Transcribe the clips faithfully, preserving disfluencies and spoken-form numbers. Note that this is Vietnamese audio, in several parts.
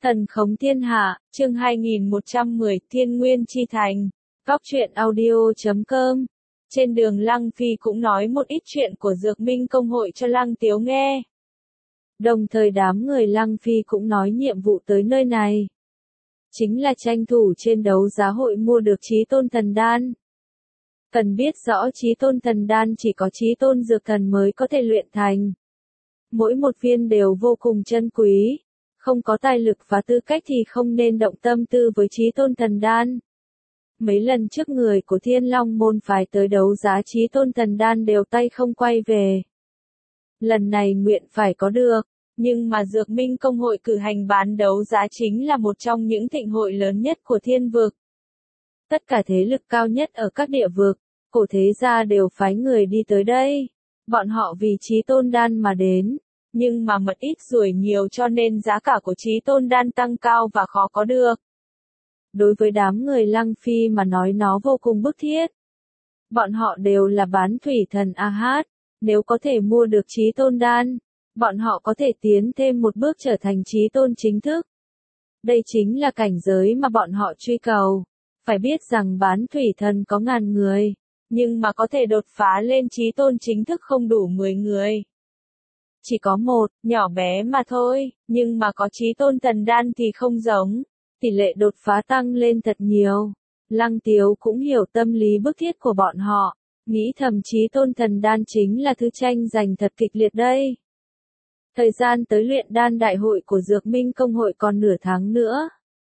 Thần khống thiên hạ, chương hai nghìn một trăm mười, Thiên Nguyên chi thành. Góc truyện audio chấm com. Trên đường Lăng Phi cũng nói một ít chuyện của Dược Minh Công hội cho Lăng Tiếu nghe. Đồng thời đám người Lăng Phi cũng nói nhiệm vụ tới nơi này chính là tranh thủ trên đấu giá hội mua được Chí Tôn Thần Đan. Cần biết rõ Chí Tôn Thần Đan chỉ có Chí Tôn Dược Thần mới có thể luyện thành. Mỗi một viên đều vô cùng chân quý. Không có tài lực và tư cách thì không nên động tâm tư với Chí Tôn Thần Đan. Mấy lần trước người của Thiên Long môn phái tới đấu giá Chí Tôn Thần Đan đều tay không quay về. Lần này nguyện phải có được, nhưng mà Dược Minh Công hội cử hành bán đấu giá chính là một trong những thịnh hội lớn nhất của thiên vực. Tất cả thế lực cao nhất ở các địa vực, cổ thế gia đều phái người đi tới đây. Bọn họ vì Chí Tôn Đan mà đến. Nhưng mà mật ít ruồi nhiều cho nên giá cả của Chí Tôn Đan tăng cao và khó có được. Đối với đám người Lăng Phi mà nói nó vô cùng bức thiết. Bọn họ đều là bán thủy thần A Hát, nếu có thể mua được Chí Tôn Đan, bọn họ có thể tiến thêm một bước trở thành Chí Tôn chính thức. Đây chính là cảnh giới mà bọn họ truy cầu. Phải biết rằng bán thủy thần có ngàn người, nhưng mà có thể đột phá lên Chí Tôn chính thức không đủ mười người. Chỉ có một, nhỏ bé mà thôi, nhưng mà có Chí Tôn Thần Đan thì không giống, tỷ lệ đột phá tăng lên thật nhiều. Lăng Tiếu cũng hiểu tâm lý bức thiết của bọn họ, nghĩ thầm Chí Tôn Thần Đan chính là thứ tranh giành thật kịch liệt đây. Thời gian tới luyện đan đại hội của Dược Minh Công hội còn nửa tháng nữa.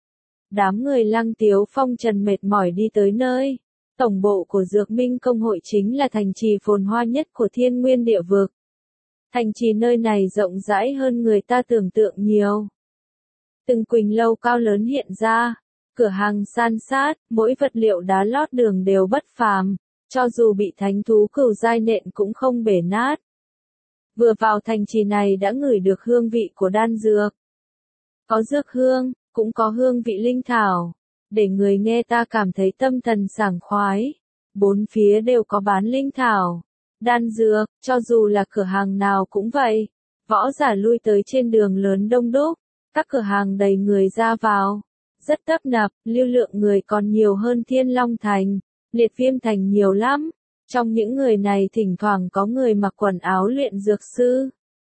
Đám người Lăng Tiếu phong trần mệt mỏi đi tới nơi. Tổng bộ của Dược Minh Công hội chính là thành trì phồn hoa nhất của Thiên Nguyên địa vực. Thành trì nơi này rộng rãi hơn người ta tưởng tượng nhiều. Từng quỳnh lâu cao lớn hiện ra, cửa hàng san sát, mỗi vật liệu đá lót đường đều bất phàm, cho dù bị thánh thú cửu giai nện cũng không bể nát. Vừa vào thành trì này đã ngửi được hương vị của đan dược. Có dược hương, cũng có hương vị linh thảo, để người nghe ta cảm thấy tâm thần sảng khoái. Bốn phía đều có bán linh thảo. Đan dược, cho dù là cửa hàng nào cũng vậy. Võ giả lui tới trên đường lớn đông đúc, các cửa hàng đầy người ra vào. Rất tấp nập, lưu lượng người còn nhiều hơn Thiên Long Thành, Liệt Viêm Thành nhiều lắm. Trong những người này thỉnh thoảng có người mặc quần áo luyện dược sư.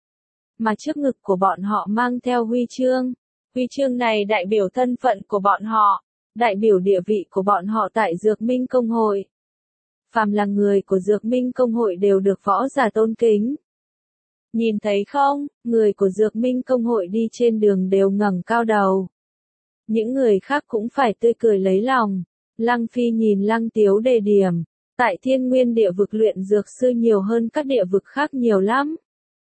Mà trước ngực của bọn họ mang theo huy chương. Huy chương này đại biểu thân phận của bọn họ, đại biểu địa vị của bọn họ tại Dược Minh Công hội. Phàm là người của Dược Minh Công hội đều được võ giả tôn kính. Nhìn thấy không, người của Dược Minh Công hội đi trên đường đều ngẩng cao đầu. Những người khác cũng phải tươi cười lấy lòng. Lăng Phi nhìn Lăng Tiếu đề điểm. Tại Thiên Nguyên địa vực luyện dược sư nhiều hơn các địa vực khác nhiều lắm.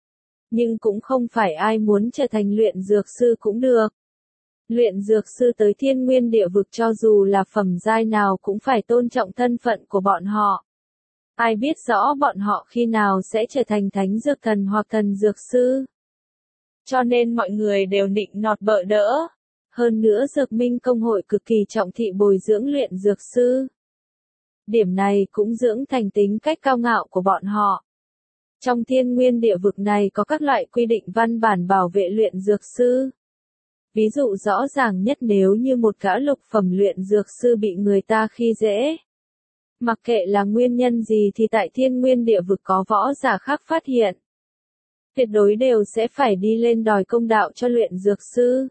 Nhưng cũng không phải ai muốn trở thành luyện dược sư cũng được. Luyện dược sư tới Thiên Nguyên địa vực cho dù là phẩm giai nào cũng phải tôn trọng thân phận của bọn họ. Ai biết rõ bọn họ khi nào sẽ trở thành thánh dược thần hoặc thần dược sư. Cho nên mọi người đều nịnh nọt bợ đỡ. Hơn nữa Dược Minh Công hội cực kỳ trọng thị bồi dưỡng luyện dược sư. Điểm này cũng dưỡng thành tính cách cao ngạo của bọn họ. Trong Thiên Nguyên địa vực này có các loại quy định văn bản bảo vệ luyện dược sư. Ví dụ rõ ràng nhất nếu như một gã lục phẩm luyện dược sư bị người ta khi dễ. Mặc kệ là nguyên nhân gì thì tại Thiên Nguyên địa vực có võ giả khác phát hiện. Tuyệt đối đều sẽ phải đi lên đòi công đạo cho luyện dược sư.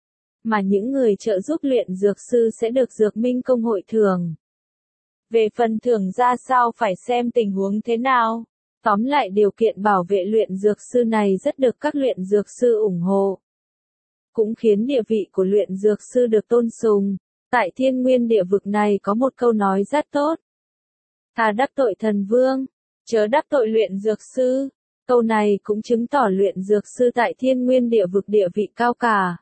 Mà những người trợ giúp luyện dược sư sẽ được Dược Minh Công hội thưởng. Về phần thưởng ra sao phải xem tình huống thế nào. Tóm lại điều kiện bảo vệ luyện dược sư này rất được các luyện dược sư ủng hộ. Cũng khiến địa vị của luyện dược sư được tôn sùng. Tại Thiên Nguyên địa vực này có một câu nói rất tốt. Thà đắc tội thần vương, chớ đắc tội luyện dược sư. Câu này cũng chứng tỏ luyện dược sư tại Thiên Nguyên địa vực địa vị cao cả.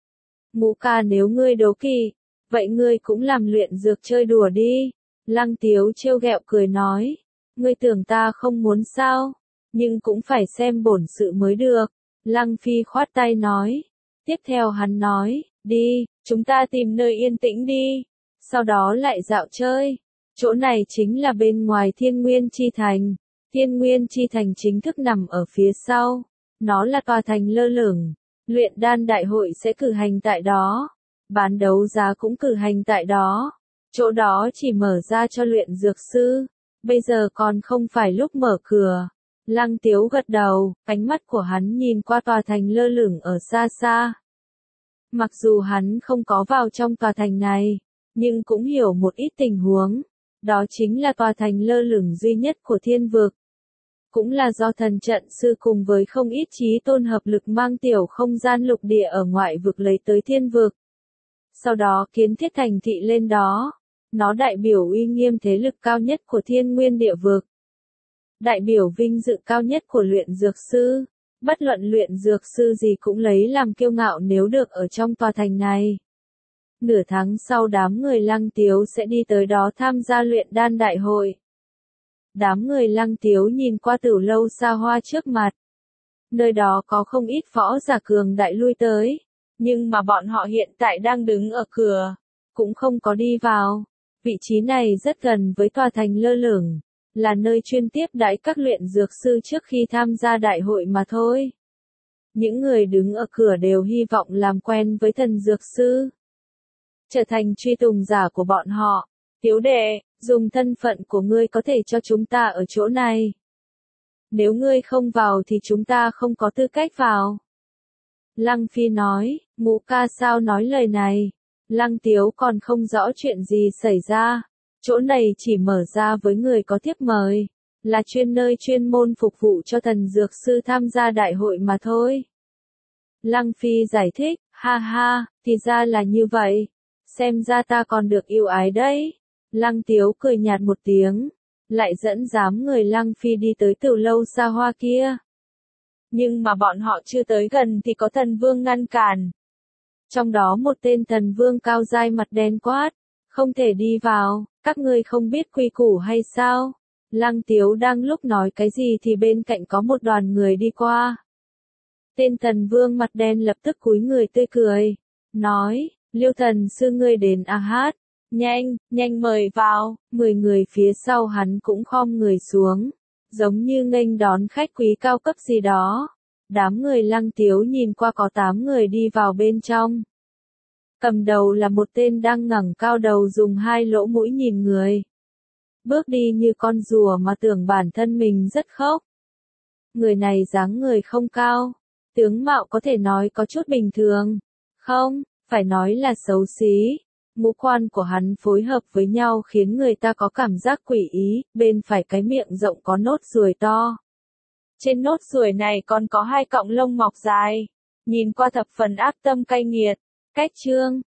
Ngũ ca nếu ngươi đố kỵ, vậy ngươi cũng làm luyện dược chơi đùa đi. Lăng Tiếu trêu ghẹo cười nói. Ngươi tưởng ta không muốn sao, nhưng cũng phải xem bổn sự mới được. Lăng Phi khoát tay nói. Tiếp theo hắn nói, đi, chúng ta tìm nơi yên tĩnh đi. Sau đó lại dạo chơi. Chỗ này chính là bên ngoài Thiên Nguyên chi thành. Thiên Nguyên chi thành chính thức nằm ở phía sau. Nó là tòa thành lơ lửng. Luyện đan đại hội sẽ cử hành tại đó. Bán đấu giá cũng cử hành tại đó. Chỗ đó chỉ mở ra cho luyện dược sư. Bây giờ còn không phải lúc mở cửa. Lăng Tiếu gật đầu, ánh mắt của hắn nhìn qua tòa thành lơ lửng ở xa xa. Mặc dù hắn không có vào trong tòa thành này, nhưng cũng hiểu một ít tình huống. Đó chính là tòa thành lơ lửng duy nhất của thiên vực. Cũng là do thần trận sư cùng với không ít chí tôn hợp lực mang tiểu không gian lục địa ở ngoại vực lấy tới thiên vực. Sau đó kiến thiết thành thị lên đó. Nó đại biểu uy nghiêm thế lực cao nhất của thiên nguyên địa vực. Đại biểu vinh dự cao nhất của luyện dược sư. Bất luận luyện dược sư gì cũng lấy làm kiêu ngạo nếu được ở trong tòa thành này. Nửa tháng sau đám người Lăng Tiếu sẽ đi tới đó tham gia luyện đan đại hội. Đám người Lăng Tiếu nhìn qua tử lâu xa hoa trước mặt. Nơi đó có không ít võ giả cường đại lui tới. Nhưng mà bọn họ hiện tại đang đứng ở cửa. Cũng không có đi vào. Vị trí này rất gần với tòa thành lơ lửng. Là nơi chuyên tiếp đãi các luyện dược sư trước khi tham gia đại hội mà thôi. Những người đứng ở cửa đều hy vọng làm quen với thần dược sư. Trở thành truy tùng giả của bọn họ. Tiếu đệ, dùng thân phận của ngươi có thể cho chúng ta ở chỗ này. Nếu ngươi không vào thì chúng ta không có tư cách vào. Lăng Phi nói, Ngũ ca sao nói lời này. Lăng Tiếu còn không rõ chuyện gì xảy ra. Chỗ này chỉ mở ra với người có thiếp mời. Là chuyên nơi chuyên môn phục vụ cho thần dược sư tham gia đại hội mà thôi. Lăng Phi giải thích, ha ha, thì ra là như vậy. Xem ra ta còn được yêu ái đấy. Lăng Tiếu cười nhạt một tiếng. Lại dẫn dám người Lăng Phi đi tới từ lâu xa hoa kia. Nhưng mà bọn họ chưa tới gần thì có thần vương ngăn cản. Trong đó một tên thần vương cao dai mặt đen quát. Không thể đi vào, các ngươi không biết quy củ hay sao? Lăng Tiếu đang lúc nói cái gì thì bên cạnh có một đoàn người đi qua. Tên thần vương mặt đen lập tức cúi người tươi cười. Nói, Liêu thần sư ngươi đến à hát. Nhanh, nhanh mời vào. Mười người phía sau hắn cũng khom người xuống. Giống như nghênh đón khách quý cao cấp gì đó. Đám người Lăng Tiếu nhìn qua có tám người đi vào bên trong. Cầm đầu là một tên đang ngẩng cao đầu dùng hai lỗ mũi nhìn người. Bước đi như con rùa mà tưởng bản thân mình rất khốc. Người này dáng người không cao. Tướng mạo có thể nói có chút bình thường. Không, phải nói là xấu xí. Ngũ quan của hắn phối hợp với nhau khiến người ta có cảm giác quỷ ý. Bên phải cái miệng rộng có nốt ruồi to. Trên nốt ruồi này còn có hai cọng lông mọc dài. Nhìn qua thập phần ác tâm cay nghiệt. Cách chương